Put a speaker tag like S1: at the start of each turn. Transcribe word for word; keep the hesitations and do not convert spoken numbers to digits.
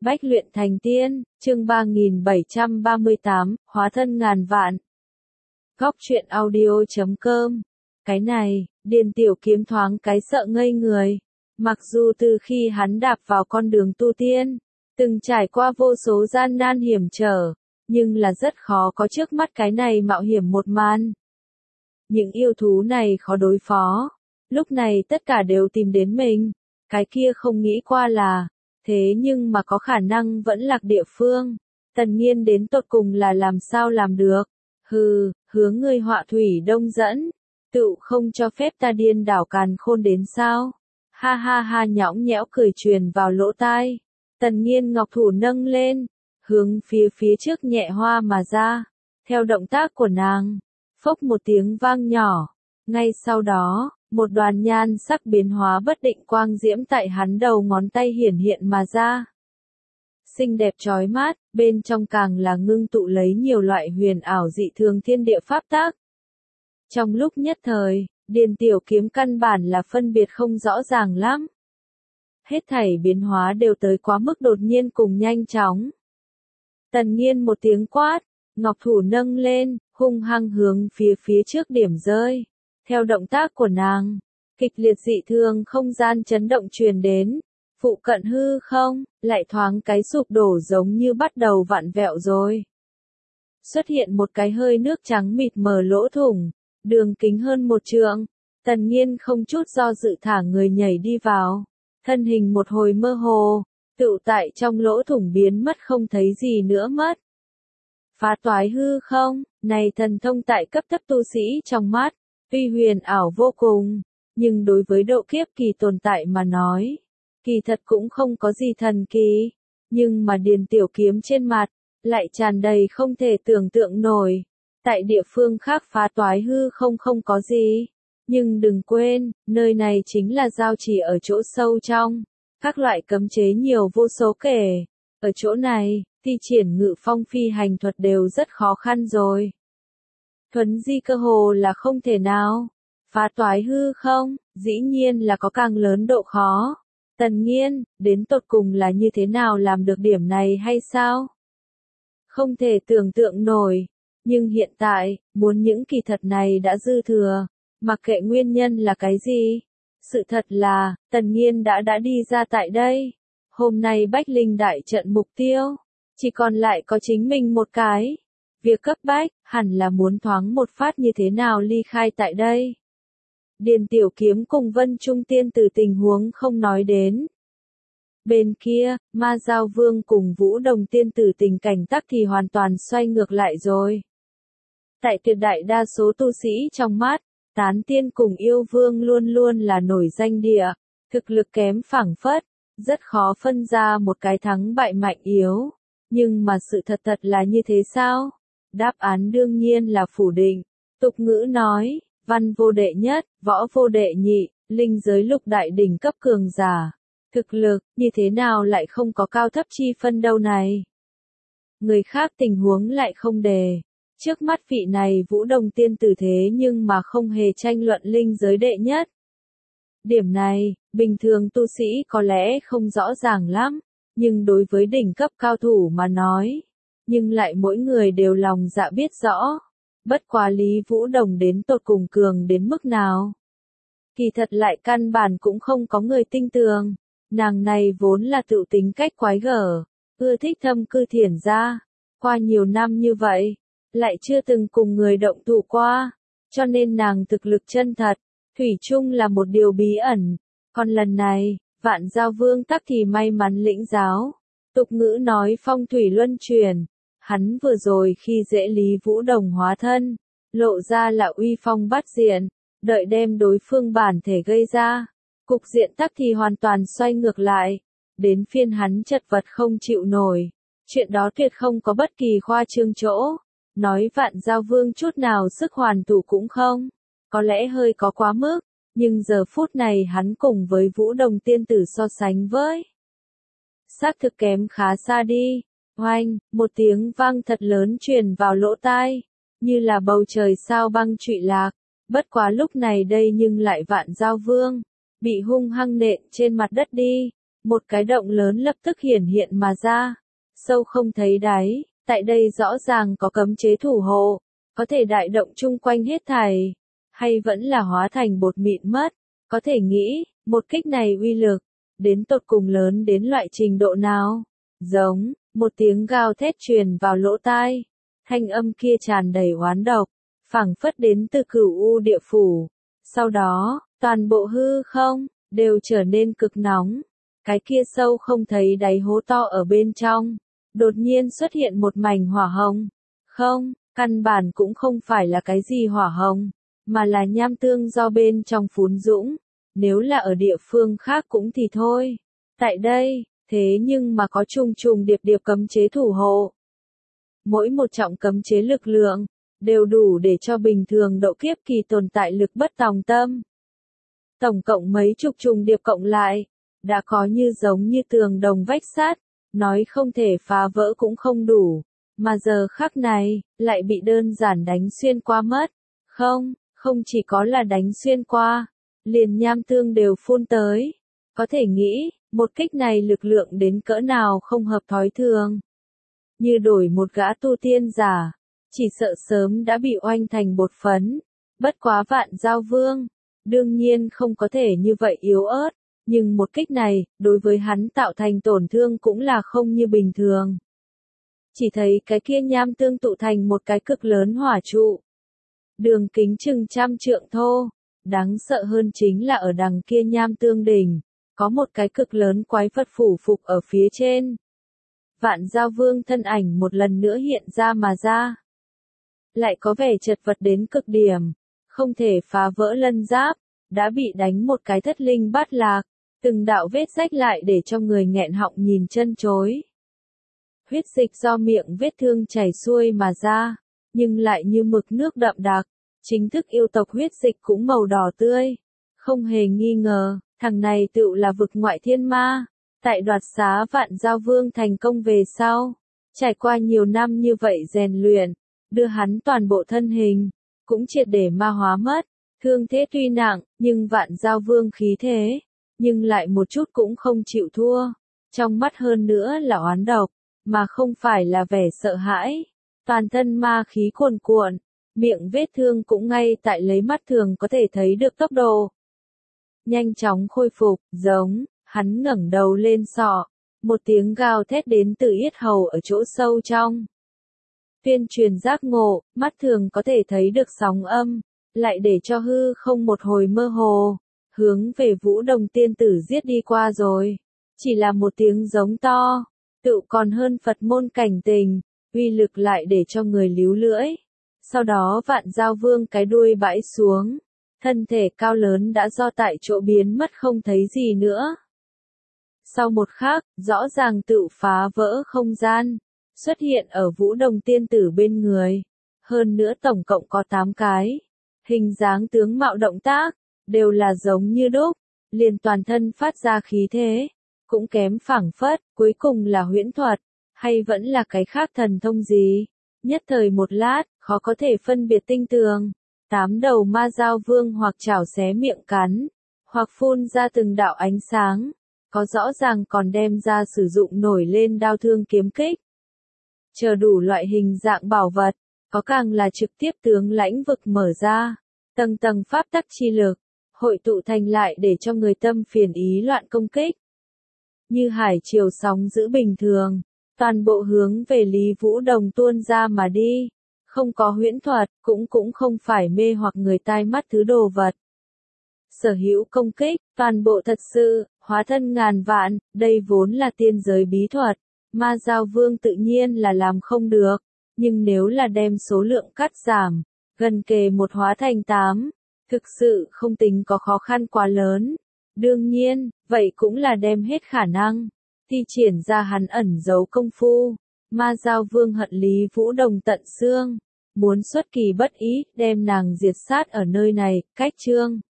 S1: Bách luyện thành tiên, chương ba nghìn bảy trăm ba mươi tám, hóa thân ngàn vạn. Góc truyện audio chấm com. Cái này, Điền Tiểu Kiếm thoáng cái sợ ngây người. Mặc dù từ khi hắn đạp vào con đường tu tiên, từng trải qua vô số gian nan hiểm trở, nhưng là rất khó có trước mắt cái này mạo hiểm một màn. Những yêu thú này khó đối phó, lúc này tất cả đều tìm đến mình, cái kia không nghĩ qua là, thế nhưng mà có khả năng vẫn lạc địa phương. Tần Nghiên đến tột cùng là làm sao làm được? Hừ, hướng ngươi họa thủy đông dẫn, tự không cho phép ta điên đảo càn khôn đến sao? Ha ha ha, nhõng nhẽo cười truyền vào lỗ tai. Tần Nghiên ngọc thủ nâng lên, hướng phía phía trước nhẹ hoa mà ra. Theo động tác của nàng, phốc một tiếng vang nhỏ. Ngay sau đó, một đoàn nhan sắc biến hóa bất định quang diễm tại hắn đầu ngón tay hiển hiện mà ra. Xinh đẹp chói mắt, bên trong càng là ngưng tụ lấy nhiều loại huyền ảo dị thường thiên địa pháp tác. Trong lúc nhất thời, Điền Tiểu Kiếm căn bản là phân biệt không rõ ràng lắm. Hết thảy biến hóa đều tới quá mức đột nhiên cùng nhanh chóng. Tần Nghiên một tiếng quát, ngọc thủ nâng lên, hung hăng hướng phía phía trước điểm rơi. Theo động tác của nàng, kịch liệt dị thường không gian chấn động truyền đến, phụ cận hư không, lại thoáng cái sụp đổ giống như bắt đầu vặn vẹo rồi. Xuất hiện một cái hơi nước trắng mịt mờ lỗ thủng, đường kính hơn một trượng, Tần Nghiên không chút do dự thả người nhảy đi vào, thân hình một hồi mơ hồ, tựu tại trong lỗ thủng biến mất không thấy gì nữa mất. Phá toái hư không, này thần thông tại cấp thấp tu sĩ trong mắt, tuy huyền ảo vô cùng, nhưng đối với độ kiếp kỳ tồn tại mà nói, kỳ thật cũng không có gì thần kỳ, nhưng mà Điền Tiểu Kiếm trên mặt, lại tràn đầy không thể tưởng tượng nổi. Tại địa phương khác phá toái hư không không có gì, nhưng đừng quên, nơi này chính là giao chỉ ở chỗ sâu trong, các loại cấm chế nhiều vô số kể, ở chỗ này, thi triển ngự phong phi hành thuật đều rất khó khăn rồi. Thuấn di cơ hồ là không thể nào. Phá toái hư không, dĩ nhiên là có càng lớn độ khó. Tần Nghiên, đến tột cùng là như thế nào làm được điểm này hay sao? Không thể tưởng tượng nổi. Nhưng hiện tại, muốn những kỳ thật này đã dư thừa. Mặc kệ nguyên nhân là cái gì. Sự thật là, Tần Nghiên đã đã đi ra tại đây. Hôm nay Bách Linh đại trận mục tiêu. Chỉ còn lại có chính mình một cái. Việc cấp bách, hẳn là muốn thoáng một phát như thế nào ly khai tại đây. Điền Tiểu Kiếm cùng Vân Trung Tiên Tử tình huống không nói đến. Bên kia, Ma Giao Vương cùng Vũ Đồng Tiên Tử tình cảnh tắc thì hoàn toàn xoay ngược lại rồi. Tại tuyệt đại đa số tu sĩ trong mắt, Tán Tiên cùng Yêu Vương luôn luôn là nổi danh địa, thực lực kém phảng phất, rất khó phân ra một cái thắng bại mạnh yếu. Nhưng mà sự thật thật là như thế sao? Đáp án đương nhiên là phủ định. Tục ngữ nói, văn vô đệ nhất, võ vô đệ nhị, linh giới lục đại đỉnh cấp cường giả. Thực lực, như thế nào lại không có cao thấp chi phân đâu này? Người khác tình huống lại không đề. Trước mắt vị này Vũ Đồng Tiên Tử thế nhưng mà không hề tranh luận linh giới đệ nhất. Điểm này, bình thường tu sĩ có lẽ không rõ ràng lắm, nhưng đối với đỉnh cấp cao thủ mà nói, nhưng lại mỗi người đều lòng dạ biết rõ. Bất quá Lý Vũ Đồng đến tột cùng cường đến mức nào. Kỳ thật lại căn bản cũng không có người tin tưởng. Nàng này vốn là tự tính cách quái gở, ưa thích thâm cư thiển ra. Qua nhiều năm như vậy, lại chưa từng cùng người động thủ qua. Cho nên nàng thực lực chân thật, thủy chung là một điều bí ẩn. Còn lần này, Vạn Giao Vương tắc thì may mắn lĩnh giáo. Tục ngữ nói phong thủy luân chuyển. Hắn vừa rồi khi dễ Lý Vũ Đồng hóa thân, lộ ra là uy phong bát diện, đợi đem đối phương bản thể gây ra. Cục diện tắc thì hoàn toàn xoay ngược lại, đến phiên hắn chật vật không chịu nổi. Chuyện đó tuyệt không có bất kỳ khoa trương chỗ, nói Vạn Giao Vương chút nào sức hoàn thủ cũng không, có lẽ hơi có quá mức, nhưng giờ phút này hắn cùng với Vũ Đồng Tiên Tử so sánh với. Xác thực kém khá xa đi. Oanh, một tiếng vang thật lớn truyền vào lỗ tai, như là bầu trời sao băng trụy lạc. Bất quá lúc này đây nhưng lại Vạn Giao Vương bị hung hăng nện trên mặt đất đi. một cái động lớn lập tức hiển hiện mà ra, sâu không thấy đáy, tại đây rõ ràng có cấm chế thủ hộ, có thể đại động chung quanh hết thảy, hay vẫn là hóa thành bột mịn mất, có thể nghĩ, một kích này uy lực, đến tột cùng lớn đến loại trình độ nào, giống, một tiếng gào thét truyền vào lỗ tai, thanh âm kia tràn đầy oán độc, phảng phất đến từ cửu u địa phủ, sau đó, toàn bộ hư không, đều trở nên cực nóng, cái kia sâu không thấy đáy hố to ở bên trong, đột nhiên xuất hiện một mảnh hỏa hồng, không, căn bản cũng không phải là cái gì hỏa hồng, mà là nham tương do bên trong phún dũng, nếu là ở địa phương khác cũng thì thôi, tại đây, thế nhưng mà có trùng trùng điệp điệp cấm chế thủ hộ. Mỗi một trọng cấm chế lực lượng, đều đủ để cho bình thường độ kiếp kỳ tồn tại lực bất tòng tâm. Tổng cộng mấy chục trùng điệp cộng lại, đã có như giống như tường đồng vách sắt, nói không thể phá vỡ cũng không đủ, mà giờ khắc này, lại bị đơn giản đánh xuyên qua mất. Không, không chỉ có là đánh xuyên qua, liền nham tương đều phun tới. Có thể nghĩ, một kích này lực lượng đến cỡ nào không hợp thói thường. Như đổi một gã tu tiên giả, chỉ sợ sớm đã bị oanh thành bột phấn. Bất quá Vạn Giao Vương, đương nhiên không có thể như vậy yếu ớt, nhưng một kích này, đối với hắn tạo thành tổn thương cũng là không như bình thường. Chỉ thấy cái kia nham tương tụ thành một cái cực lớn hỏa trụ. Đường kính chừng trăm trượng thô, đáng sợ hơn chính là ở đằng kia nham tương đỉnh, có một cái cực lớn quái vật phủ phục ở phía trên. Vạn Giao Vương thân ảnh một lần nữa hiện ra mà ra. Lại có vẻ chật vật đến cực điểm, không thể phá vỡ lân giáp, đã bị đánh một cái thất linh bát lạc, từng đạo vết rách lại để cho người nghẹn họng nhìn chân chối. Huyết dịch do miệng vết thương chảy xuôi mà ra, nhưng lại như mực nước đậm đặc, chính thức yêu tộc huyết dịch cũng màu đỏ tươi. Không hề nghi ngờ, thằng này tựu là vực ngoại thiên ma. Tại đoạt xá Vạn Giao Vương thành công về sau, trải qua nhiều năm như vậy rèn luyện, đưa hắn toàn bộ thân hình, cũng triệt để ma hóa mất. Thương thế tuy nặng, nhưng Vạn Giao Vương khí thế, nhưng lại một chút cũng không chịu thua. Trong mắt hơn nữa là oán độc, mà không phải là vẻ sợ hãi. Toàn thân ma khí cuồn cuộn, miệng vết thương cũng ngay tại lấy mắt thường có thể thấy được tốc độ. Nhanh chóng khôi phục, giống, hắn ngẩng đầu lên sọ, một tiếng gào thét đến từ yết hầu ở chỗ sâu trong. Tuyên truyền giác ngộ, mắt thường có thể thấy được sóng âm, lại để cho hư không một hồi mơ hồ, hướng về Vũ Đồng tiên tử giết đi qua rồi. Chỉ là một tiếng giống to, tự còn hơn Phật môn cảnh tình, uy lực lại để cho người líu lưỡi. Sau đó Vạn Giao Vương cái đuôi bãi xuống, thân thể cao lớn đã do tại chỗ biến mất không thấy gì nữa. Sau một khắc, rõ ràng tự phá vỡ không gian, xuất hiện ở Vũ Đồng tiên tử bên người. Hơn nữa tổng cộng có tám cái. Hình dáng tướng mạo động tác, đều là giống như đúc, liền toàn thân phát ra khí thế, cũng kém phảng phất, cuối cùng là huyễn thuật, hay vẫn là cái khác thần thông gì. Nhất thời một lát, khó có thể phân biệt tinh tường. Tám đầu ma giao vương hoặc chảo xé miệng cắn, hoặc phun ra từng đạo ánh sáng, có rõ ràng còn đem ra sử dụng nổi lên đao thương kiếm kích. Chờ đủ loại hình dạng bảo vật, có càng là trực tiếp tướng lãnh vực mở ra, tầng tầng pháp tắc chi lực, hội tụ thành lại để cho người tâm phiền ý loạn công kích. Như hải triều sóng giữ bình thường, toàn bộ hướng về Lý Vũ Đồng tuôn ra mà đi, không có huyễn thuật, cũng cũng không phải mê hoặc người tai mắt thứ đồ vật. Sở hữu công kích, toàn bộ thật sự, hóa thân ngàn vạn, đây vốn là tiên giới bí thuật, ma giao vương tự nhiên là làm không được, nhưng nếu là đem số lượng cắt giảm, gần kề một hóa thành tám, thực sự không tính có khó khăn quá lớn. Đương nhiên, vậy cũng là đem hết khả năng, thi triển ra hắn ẩn giấu công phu, ma giao vương hận Lý Vũ Đồng tận xương, muốn xuất kỳ bất ý, đem nàng diệt sát ở nơi này, cách chương.